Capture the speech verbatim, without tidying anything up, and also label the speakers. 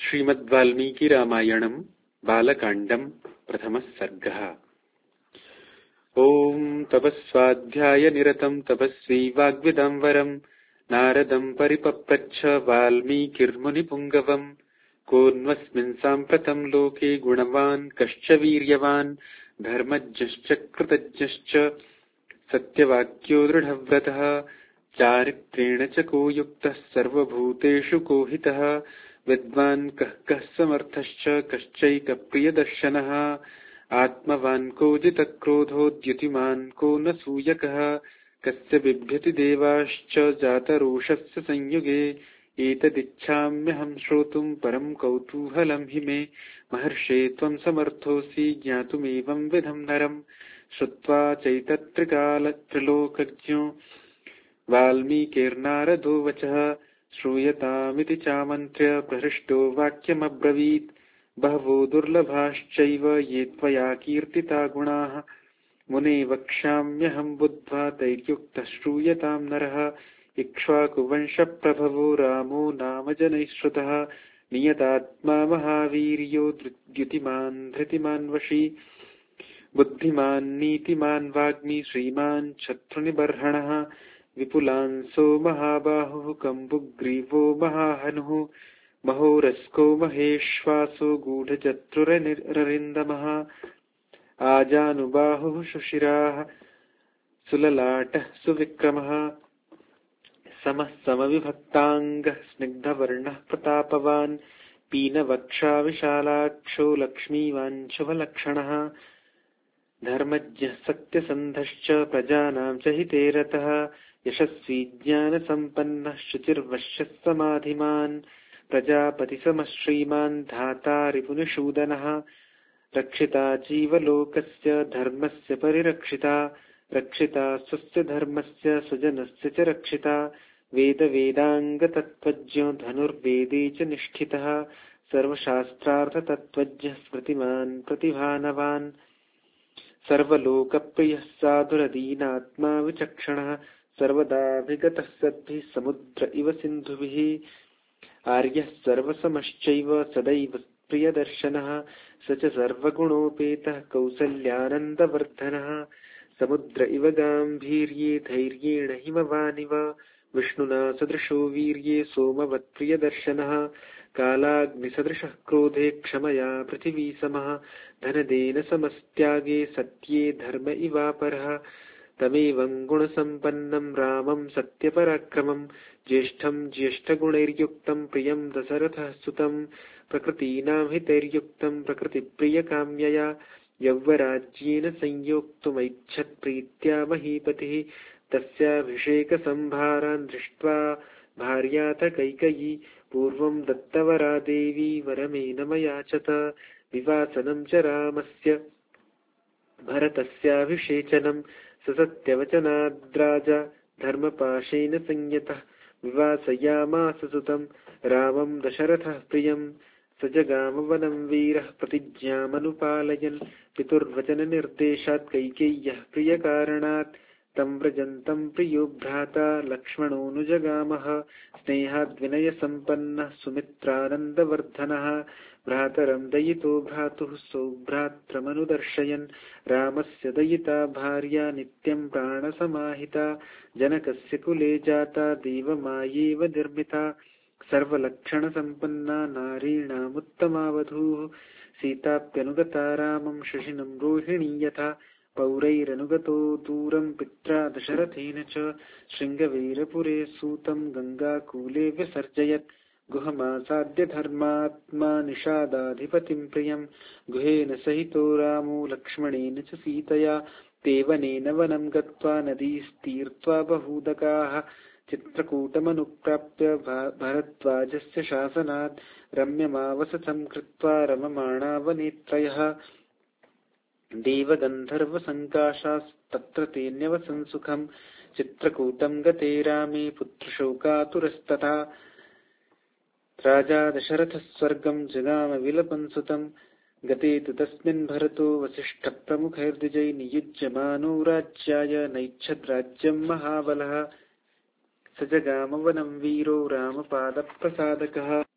Speaker 1: श्रीमद्वाल्मीकिरामायणम् बालकाण्डम् प्रथमः सर्गः। ओं तपस्वाध्याय निरतं तपस्वी वाग्विदाम्बरम् नारदं परिपप्रच्छ वाल्मीकिर्मुनिपुङ्गवम्। कोऽन्वस्मिन् साम्प्रतं लोके गुणवान् कश्च वीर्यवान् धर्मज्ञश्च कृतज्ञश्च सत्यवाक्यो दृढव्रतः चारित्रेण च को युक्तः सर्वभूतेषु को हितः विद्वान् कः कः समर्थश्च कश्चैकप्रियदर्शनः आत्मवान् को जितक्रोधो द्युतिमान् को न सूयकः कस्य बिभ्यति देवाश्च जातरोषस्य संयुगे एतदिच्छाम्यहं श्रोतुं परं कौतूहलं हि मे महर्षे त्वं समर्थोऽसि ज्ञातुमेवं विधं नरम् श्रुत्वा चैतत्रिकालत्रिलोकज्ञो वाल्मीकिर्नारदो वचः श्रूयतामिति चामन्त्र्य प्रहृष्टो वाक्यमब्रवीत् बहवो दुर्लभाश्चैव ये त्वया कीर्तिता गुणाः मुने वक्ष्याम्यहं बुद्ध्वा तैर्युक्तः श्रूयतां नरः इक्ष्वाकुवंशप्रभवो रामो नाम जनैः श्रुतः नियतात्मा महावीर्यो द्युतिमान् धृतिमान् वशी बुद्धिमान् नीतिमान् वाग्मी श्रीमान् शत्रुनिबर्हणः विपुलांसो महाबाहुः कम्बुग्रीवो महाहनुः महोरस्को महेश्वासो गूढचतुररिन्दमः आजानुबाहुः सुशिराः सुललाटः सुविक्रमः समः समविभक्ताङ्गः स्निग्धवर्णः प्रतापवान् पीनवक्षा विशालाक्षो लक्ष्मीवाञ्छुभलक्षणः धर्मज्ञः सत्यसन्धश्च प्रजानां च हिते रतः यशस्वी ज्ञानसम्पन्नः शुचिर्वश्यः समाधिमान् प्रजापतिसमः श्रीमान् धाता रिपुनिषूदनः रक्षिता जीवलोकस्य धर्मस्य परिरक्षिता रक्षिता स्वस्य धर्मस्य स्वजनस्य च रक्षिता वेदवेदाङ्गतत्त्वज्ञो धनुर्वेदे च निष्ठितः सर्वशास्त्रार्थतत्त्वज्ञः स्मृतिमान् प्रतिभानवान् सर्वलोकप्रियः साधुरदीनात्मा विचक्षणः सर्वदाभिगतः सद्भिः समुद्र इव सिन्धुभिः आर्यः सर्वसमश्चैव सदैव प्रियदर्शनः स च सर्वगुणोपेतः कौसल्यानन्दवर्धनः समुद्र इव गाम्भीर्ये धैर्येण हिमवानिव विष्णुना सदृशो वीर्ये सोमवत्प्रियदर्शनः कालाग्निसदृशः क्रोधे क्षमया पृथिवी समः धनदेन समस्त्यागे सत्ये धर्म इवापरः तमेवं गुणसम्पन्नं रामं सत्यपराक्रमं ज्येष्ठं ज्येष्ठगुणैर्युक्तं प्रियं दशरथः सुतं प्रकृतीनां हितैर्युक्तं प्रकृतिप्रियकाम्यया यौवराज्येन संयोक्तुमैच्छत्प्रीत्या महीपतिः तस्याभिषेकसम्भारान् दृष्ट्वा भार्याथ कैकेयी पूर्वं दत्तवरा देवी वरमेन मयाचत विवासनं च रामस्य भरतस्याभिषेचनं स सत्यवचनाद्राजा धर्मपाशेन संयतः विवासयामास सुतं रामं दशरथः प्रियं स जगाम वनं वीरः प्रतिज्ञामनुपालयन् पितुर्वचननिर्देशात् कैकेय्यः प्रियकारणात् तं व्रजन्तं प्रियो भ्राता लक्ष्मणोऽनुजगामः स्नेहाद्विनयसम्पन्नः सुमित्रानन्दवर्धनः भ्रातरं दयितो भ्रातुः सौभ्रात्रमनुदर्शयन् रामस्य दयिता भार्या नित्यं प्राणसमाहिता जनकस्य कुले जाता देवमायेव निर्मिता सर्वलक्षणसम्पन्ना नारीणामुत्तमा वधूः सीताप्यनुगता रामं शशिनं रोहिणी यथा पौरैरनुगतो दूरं पित्रा दशरथेन च शृङ्गवीरपुरे सूतं गङ्गाकूले विसर्जयत् गुहमासाद्य धर्मात्मा निषादाधिपतिं प्रियं गुहेन सहितो रामो लक्ष्मणेन च सीतया तेवनेन वनं गत्वा नदीस्तीर्त्वा बहूदकाः चित्रकूटमनुप्राप्य भरद्वाजस्य शासनात् रम्यमावसतं कृत्वा रममाणा वनेत्रयः देवगन्धर्वसङ्काशास्तत्र तेऽन्यवसन् सुखं चित्रकूटं गते रामे पुत्रशोकातुरस्तथा राजा दशरथः स्वर्गं जगाम विलपन् सुतं गते तु तस्मिन् भरतो वसिष्ठप्रमुखैर्द्विजै नियुज्यमानो राज्याय नैच्छद्राज्यं महाबलः स जगाम वनं वीरो रामपादप्रसादकः